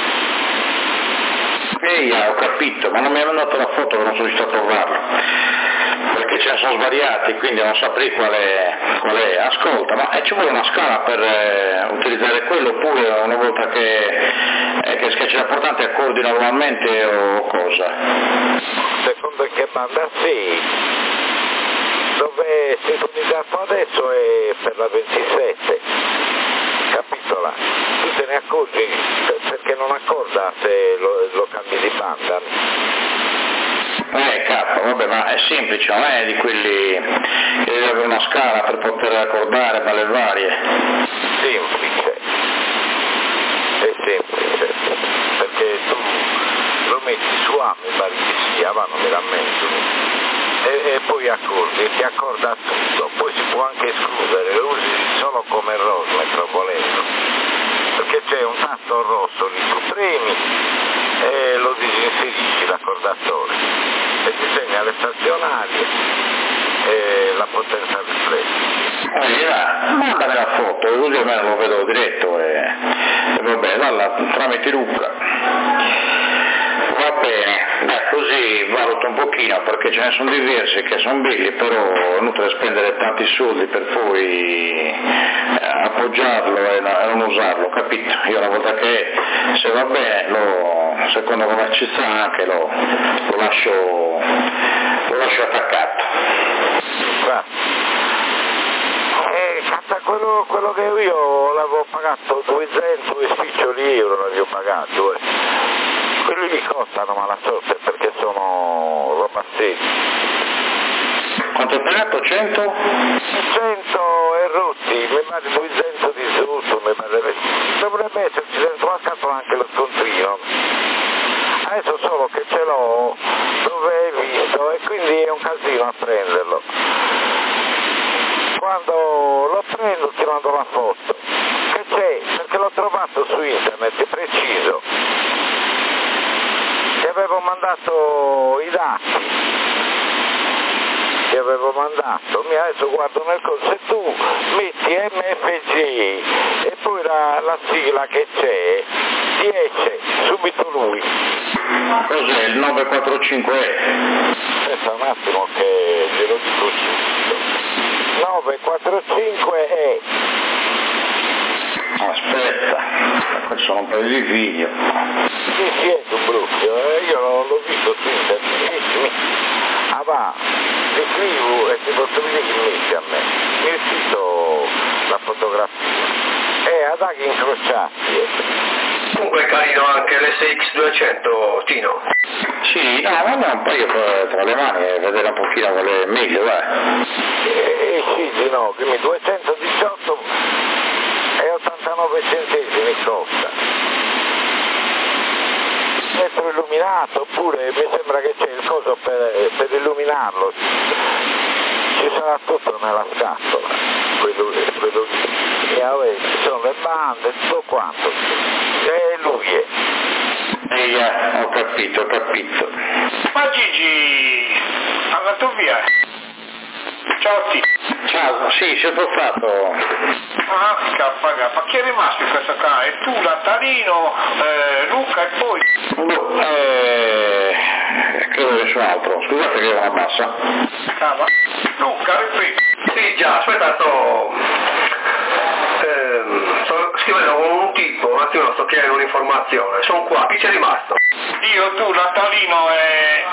Ehi, ho capito, ma non mi ha mandato la foto che non sono riuscito a trovarlo, perché ce ne sono svariati, quindi non saprei qual è. Ascolta, ma ci vuole una scala per utilizzare quello, oppure una volta che c'è l'importante accordi normalmente o cosa? Secondo che banda sì, dove è sintonizzato adesso è per la 27, capito là? Tu te ne accorgi perché non accorda se lo cambi di banda? Capo, vabbè, ma è semplice, non è di quelli che deve avere una scala per poter accordare balle varie. Semplice, è semplice, perché tu lo metti su A, mi pare che sia, ma non mi rammento, e poi accordi, ti accorda tutto, poi si può anche escludere, lo usi solo come rosmetro volendo, perché c'è un tasto rosso lì, tu premi e lo disinserisci l'accordatore e ti segna le stazionarie e la potenza riflessa. Mandami la foto, così almeno lo vedo diretto e vabbè, dalla tramite Luca. Va bene, così valuto un pochino, perché ce ne sono diversi che sono belli, però è inutile spendere tanti soldi per poi appoggiarlo e non usarlo, capito? Io una volta che se va bene, secondo come ci sta anche, lo lascio attaccato. Quello che io l'avevo pagato 200 e spiccioli euro, l'avevo pagato. Quelli li costano mala sorte perché sono roba seria. Quanto hai pagato? 100? 100 e rotti, mi pare 200 di sotto, mi pare. Dovrebbe esserci dentro la scatola anche lo scontrino. Adesso solo che ce l'ho dove hai visto e quindi è un casino a prenderlo. Quando lo prendo ti mando la foto. Che c'è? Perché l'ho trovato Ti avevo mandato, adesso guardo nel coso, se tu metti MFG e poi la sigla che c'è, ti esce subito lui. Cos'è il 945E? Aspetta un attimo che glielo dico subito. 945E. Aspetta, questo sono un paio di video. Sì, è un brucchio, io l'ho visto su internet. Ah va, ti scrivo e ti posso dire che metti a me. Mi è uscito la fotografia. Ad aghi incrociati. Comunque è carino anche l'SX200, Tino. Sì, no, un paio tra le mani e vedere un pochino qual è meglio, dai. Sì, di no, che mi 218 e 89 centesimi costa. Metro illuminato, oppure mi sembra che c'è il coso per illuminarlo. Ci sarà tutto nella scatola, quello lì. Ci sono le bande, tutto quanto. E lui è. Ho capito. Ma Gigi, è andato via. Ciao Tino. Ciao, sì, sei passato. Ah, ma chi è rimasto in questo canale? Tu, Natalino, Luca e poi? Credo che sia altro. Scusate che ho una bassa. Luca, ripeto. Sì, già, aspetta, sto scrivendo con un tipo, un attimo sto chiedendo un'informazione. Sono qua, chi c'è rimasto? Io, tu, Natalino e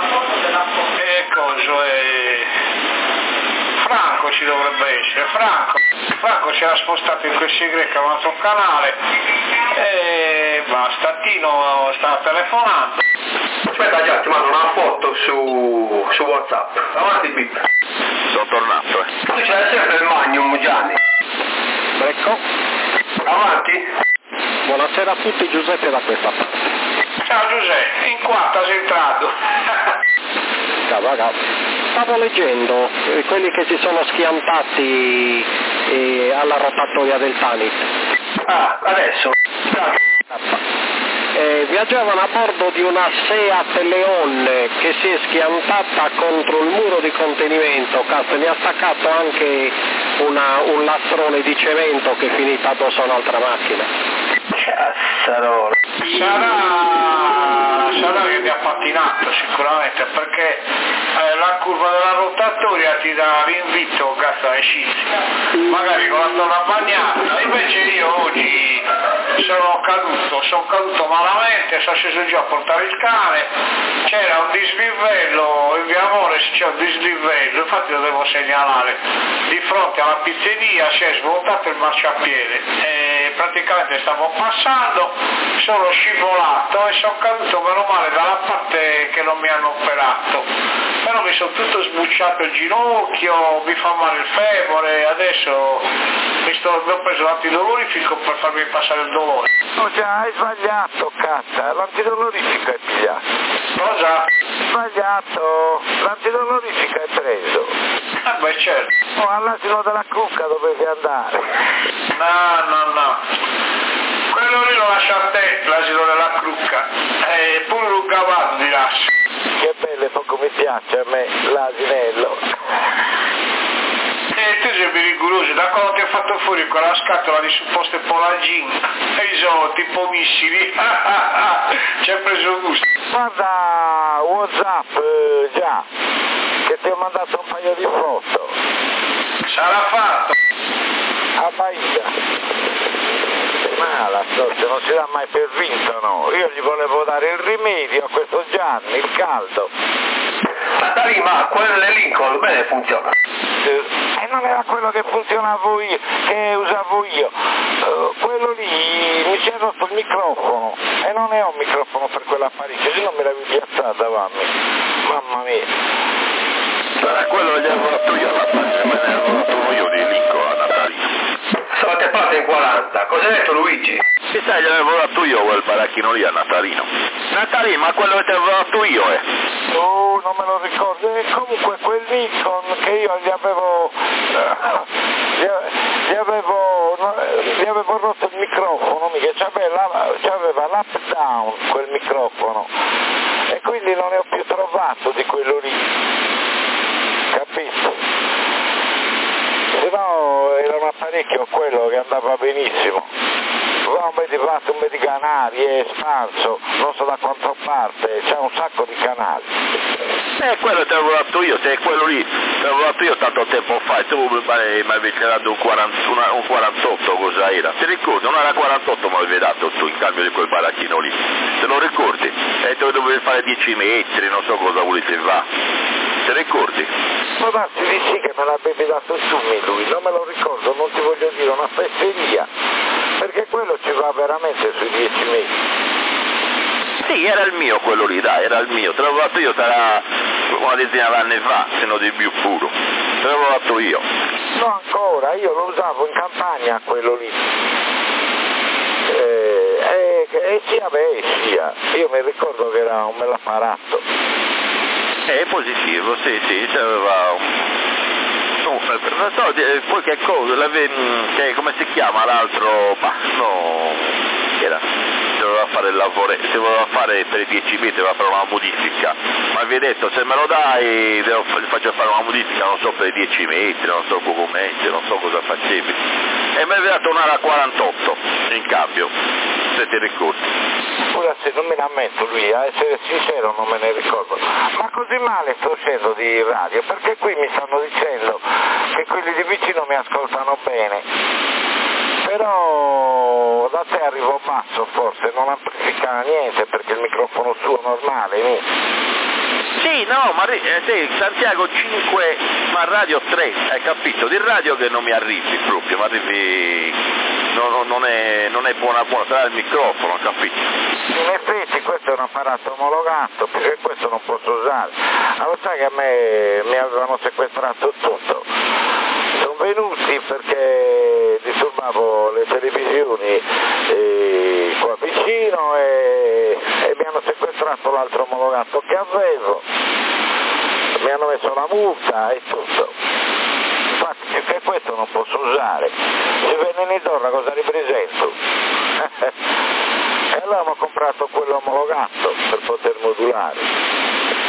Franco ci dovrebbe essere, Franco si era spostato in quel segreto a un altro canale e basta, Tino stava telefonando. Aspetta già, ti mando una foto su WhatsApp, avanti Pippo. Sono tornato, Tu c'è sempre il Magnum, Gianni. Ecco, Avanti. buonasera a tutti, Giuseppe da questa parte. Ciao Giuseppe, in quarta sei entrato. Stavo leggendo quelli che si sono schiantati alla rotatoria del Tanit. Ah, adesso. Viaggiavano a bordo di una Seat Leon che si è schiantata contro il muro di contenimento, cazzo, ne ha staccato anche un lastrone di cemento che è finita addosso a un'altra macchina. Cazzarola. Sarà che mi ha pattinato sicuramente, perché la curva della rotatoria ti dà l'invito a escirsi, magari con la torna bagnata. Invece io oggi sono caduto malamente, sono sceso giù a portare il cane, c'era un dislivello in via Amore, c'è un dislivello, infatti lo devo segnalare, di fronte alla pizzeria si è svuotato il marciapiede e praticamente stavo passando, sono scivolato e sono caduto, meno male, dalla parte che non mi hanno operato, però mi sono tutto sbucciato il ginocchio, mi fa male il femore, adesso ho preso l'antidolorifico per farmi passare il dolore. Oh già, hai sbagliato, cazzo, l'antidolorifico è pigliato. Cosa? Sbagliato, l'antidolorifico è preso. Beh certo. All'asilo della Cucca dovevi andare. No. Quello lì lo lascia a te, l'asilo della Crucca. Pure un cavallo di lascio. Che bello, poco mi piace a me l'asinello. Tu sei pericoloso, da quando ti hai fatto fuori quella scatola di supposte polagine, sono tipo missili, ci hai preso gusto. Guarda WhatsApp, già, che ti ho mandato un paio di foto. Sarà fatto. A Bahia. Ma la sorte non si dà mai per vinto, no? Io gli volevo dare il rimedio a questo Gianni, il caldo. Ma quello del Lincoln, bene, funziona. E non era quello che funzionavo io, che usavo io. Quello lì mi si è rotto il microfono e non ne ho un microfono per quell'apparecchio, se no me l'avevi piazzato davanti. Mamma mia. Quello gli avevo dato io alla parte, me ne avevo dato io di Lincoln a Natalino. Stavate parte in 40, cosa hai detto Luigi? Sì, sai, gli avevo dato io quel baracchino lì a Natalino. Natalino, ma quello che ti avevo dato io Oh, non me lo ricordo. E comunque quel Nikon che io gli avevo rotto il microfono, mica c'aveva l'up down quel microfono. E quindi non ne ho più trovato. fatto di quello lì, capito? Se no era un apparecchio quello che andava benissimo. Un po' di canali, è espanso, non so da quanta parte, c'è un sacco di canali. Quello te l'avevo dato io, se è quello lì, te l'avevo dato io tanto tempo fa, e tu mi avevi dato un 48, cosa era? Ti ricordi? Non era 48 ma l'avevi dato tu in cambio di quel baracchino lì, te lo ricordi? E tu dovevi fare 10 metri, non so cosa volete va. Te ricordi? Può darsi di sì che me l'avevi dato tu lui, non me lo ricordo, non ti voglio dire una fesseria, perché quello ci va veramente sui 10 metri. Sì, era il mio quello lì, dai, era il mio, te l'avevo dato io, sarà una decina d'anni fa, se non di più puro, te l'avevo dato io. No, ancora, io lo usavo in campagna quello lì. Sia, io mi ricordo che era un bel apparato. È positivo, sì, c'aveva non so, poi che cosa, come si chiama l'altro, era, se voleva fare il lavoro, se voleva fare per i 10 metri, doveva fare una modifica, ma vi ho detto, se me lo dai, faccio fare una modifica, non so, per i 10 metri, non so documenti, non so cosa facevi, e mi aveva dato un'ara 48 in cambio, se ti ricordi. Scusa se non me ne ammetto lui, a essere sincero non me ne ricordo, ma così male sto uscendo di radio, perché qui mi stanno dicendo che quelli di vicino mi ascoltano bene, però da te arrivo basso forse, non amplifica niente perché il microfono suo normale. Sì, no, ma Santiago 5, ma radio 3, hai capito? Di radio che non mi arrivi proprio, ma arrivi, non è buona, sarà il microfono, capito? In effetti questo è un apparato omologato, perché questo non posso usare. Allora sai che a me mi avevano sequestrato tutto. Sono venuti perché disturbavo le televisioni qua vicino e mi hanno sequestrato l'altro omologato che avevo. Mi hanno messo la multa e tutto. Infatti più che questo non posso usare. Se viene in torna cosa ripresento? E allora ho comprato quello omologato per poter modulare.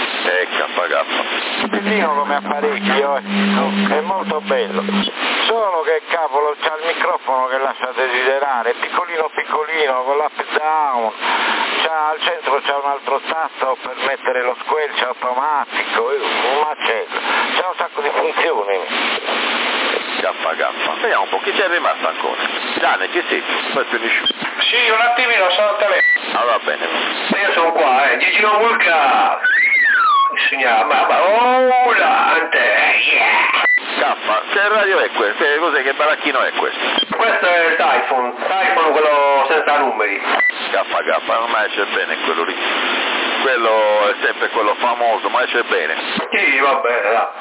Bellino come apparecchio, è molto bello, solo che cavolo c'ha il microfono che lascia desiderare, piccolino con l'up down, al centro c'è un altro tasto per mettere lo squelch automatico, un macello, c'è un sacco di funzioni. Gaffa, vediamo un po', chi c'è rimasto ancora? Gianni, chi sei? Poi finisci. Sì, un attimino, sono al telefono. Ah, va bene. Io sono qua, Gigino Vulca. Signora, ma yeah! Gaffa, che radio è questo? Cos'è, che baracchino è questo? Questo è il Typhoon quello senza numeri. Gaffa, non mi esce bene quello lì. Quello è sempre quello famoso, ma esce bene. Sì, va bene, dai.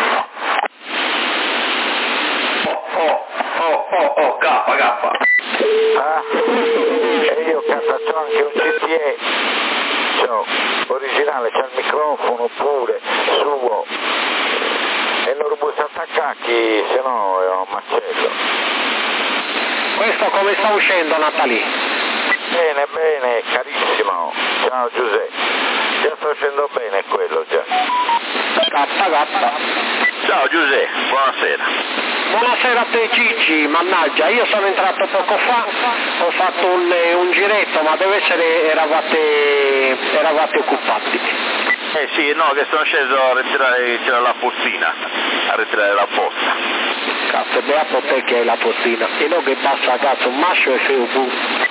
Gaffa. Ah, e io cazzo c'ho anche un CDE, originale, c'è il microfono pure, suo, e non lo posso attaccare, se no è un macello. Questo come sta uscendo, Natali? Bene, carissimo, ciao Giuseppe, già sta uscendo bene quello già. Gappa. Ciao Giuseppe, buonasera. Buonasera a te Gigi, mannaggia, io sono entrato poco fa, ho fatto un giretto, ma deve essere eravate occupati. Sì, no, che sono sceso a ritirare, c'era la postina, a ritirare la posta. Cazzo, beato te che hai la postina, e non che passa cazzo, un mascio e feo fu.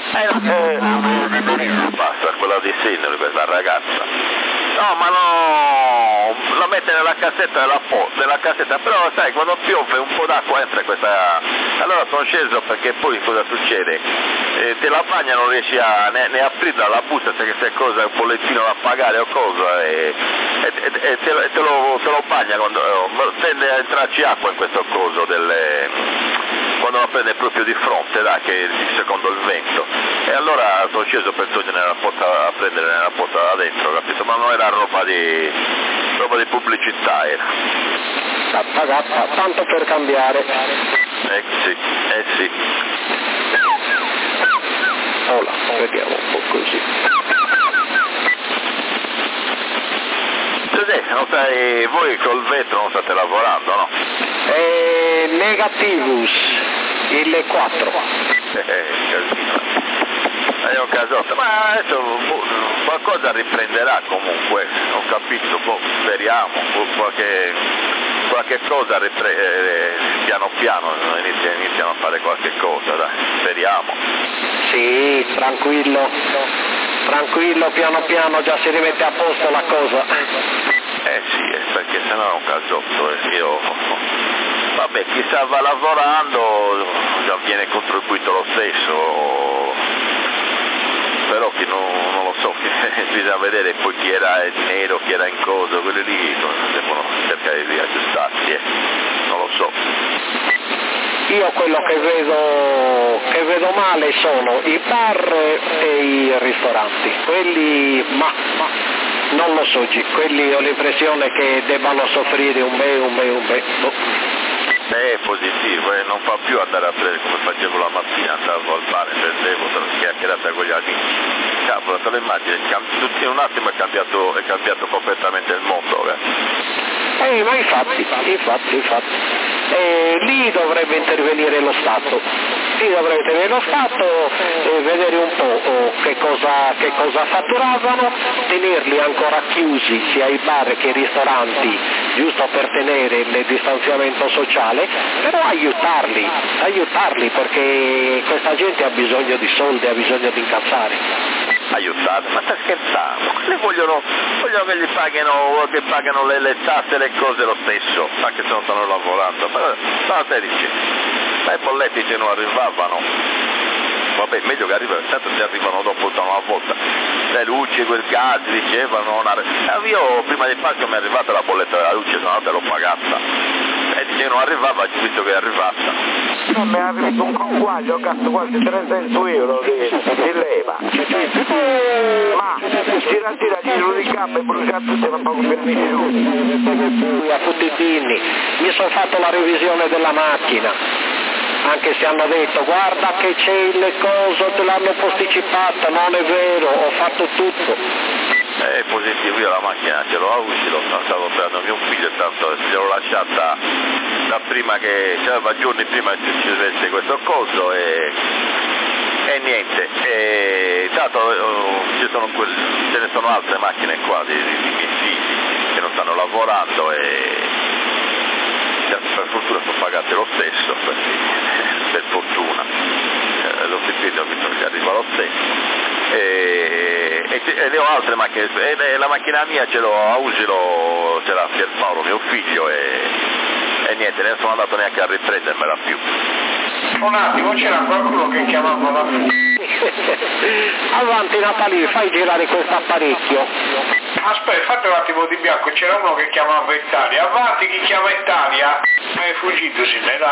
Basta, quella di Sinner, questa ragazza. No, ma no, la mette nella cassetta della cassetta, però sai, quando piove un po' d'acqua entra in questa. Allora sono sceso perché poi cosa succede? Te la bagna non riesci a ne aprirla la busta se c'è cosa, un bollettino da pagare o cosa e te lo bagna quando tende a entrarci acqua in questo coso quando la prende proprio di fronte, che secondo il vento. E allora sono sceso per togliere a prendere nella porta da dentro, capito? Ma non era roba di pubblicità, era. Gappa, tanto per cambiare. Sì. Ora, vediamo un po' così. non stai, voi col vetro non state lavorando, no? Negativus, il 4. Casino. È un casotto, ma adesso qualcosa riprenderà comunque, ho capito, speriamo, qualche cosa piano piano iniziano a fare qualche cosa, dai, speriamo. Sì, tranquillo, piano piano già si rimette a posto la cosa. Sì, perché sennò è un casotto, vabbè, chi stava lavorando già viene contribuito lo stesso, però che non lo so, bisogna vedere poi chi era in nero, chi era in coso, quelli lì devono cercare di aggiustarsi, non lo so. Io quello che vedo male sono i bar e i ristoranti, quelli non lo so, quelli ho l'impressione che debbano soffrire un bel. È positivo, non fa più andare a prendere come facevo la mattina, andavo al bar, prendevo, chiacchierata con gli amici. Cavolo, te lo immagini, in un attimo è cambiato completamente il mondo. Ma infatti. Lì dovrebbe intervenire lo Stato. E vedere un po' che cosa fatturavano, tenerli ancora chiusi sia i bar che i ristoranti, giusto per tenere il distanziamento sociale, però aiutarli perché questa gente ha bisogno di soldi, ha bisogno di incazzare. Aiutarli? Ma stai scherzando? Le vogliono che gli pagano le tasse e le cose lo stesso, anche se non stanno lavorando. Ma te dici, ma i bolletti che non arrivavano, vabbè, meglio che arrivano, tanto se arrivano dopo una volta, le luci, quel gas, dicevano, io prima di Pasqua mi è arrivata la bolletta della luce, se no te l'ho pagata. E dice che non arrivava, ho visto che è arrivata. Non mi è arrivato un conguaglio, cazzo, quasi 300 euro di leva. Ma tira giro di gambe e brucia tutti, non poco più A tutti i dinni, mi sono fatto la revisione della macchina, anche se hanno detto guarda che c'è il coso, te l'hanno posticipata, non è vero, ho fatto tutto. È positivo, io la macchina ce l'ho a Uscilo, stavo operando mio figlio, tanto l'ho lasciata da prima che c'aveva giorni prima che succedesse questo coso e niente, tanto ce ne sono altre macchine qua di miei figli che non stanno lavorando e per fortuna sono pagate lo stesso, per fortuna, lo stipendio mi arriva lo stesso. E ne ho altre macchine, la macchina mia ce l'ho a Usilo, ce l'ha Pierpaolo, mio figlio, e niente, ne sono andato neanche a riprendermela più. Un attimo, c'era qualcuno che chiamava la Avanti Natalì, fai girare questo apparecchio. Aspetta, fate un attimo di bianco, c'era uno che chiamava Italia. Avanti, chi chiama Italia? È fuggito, si me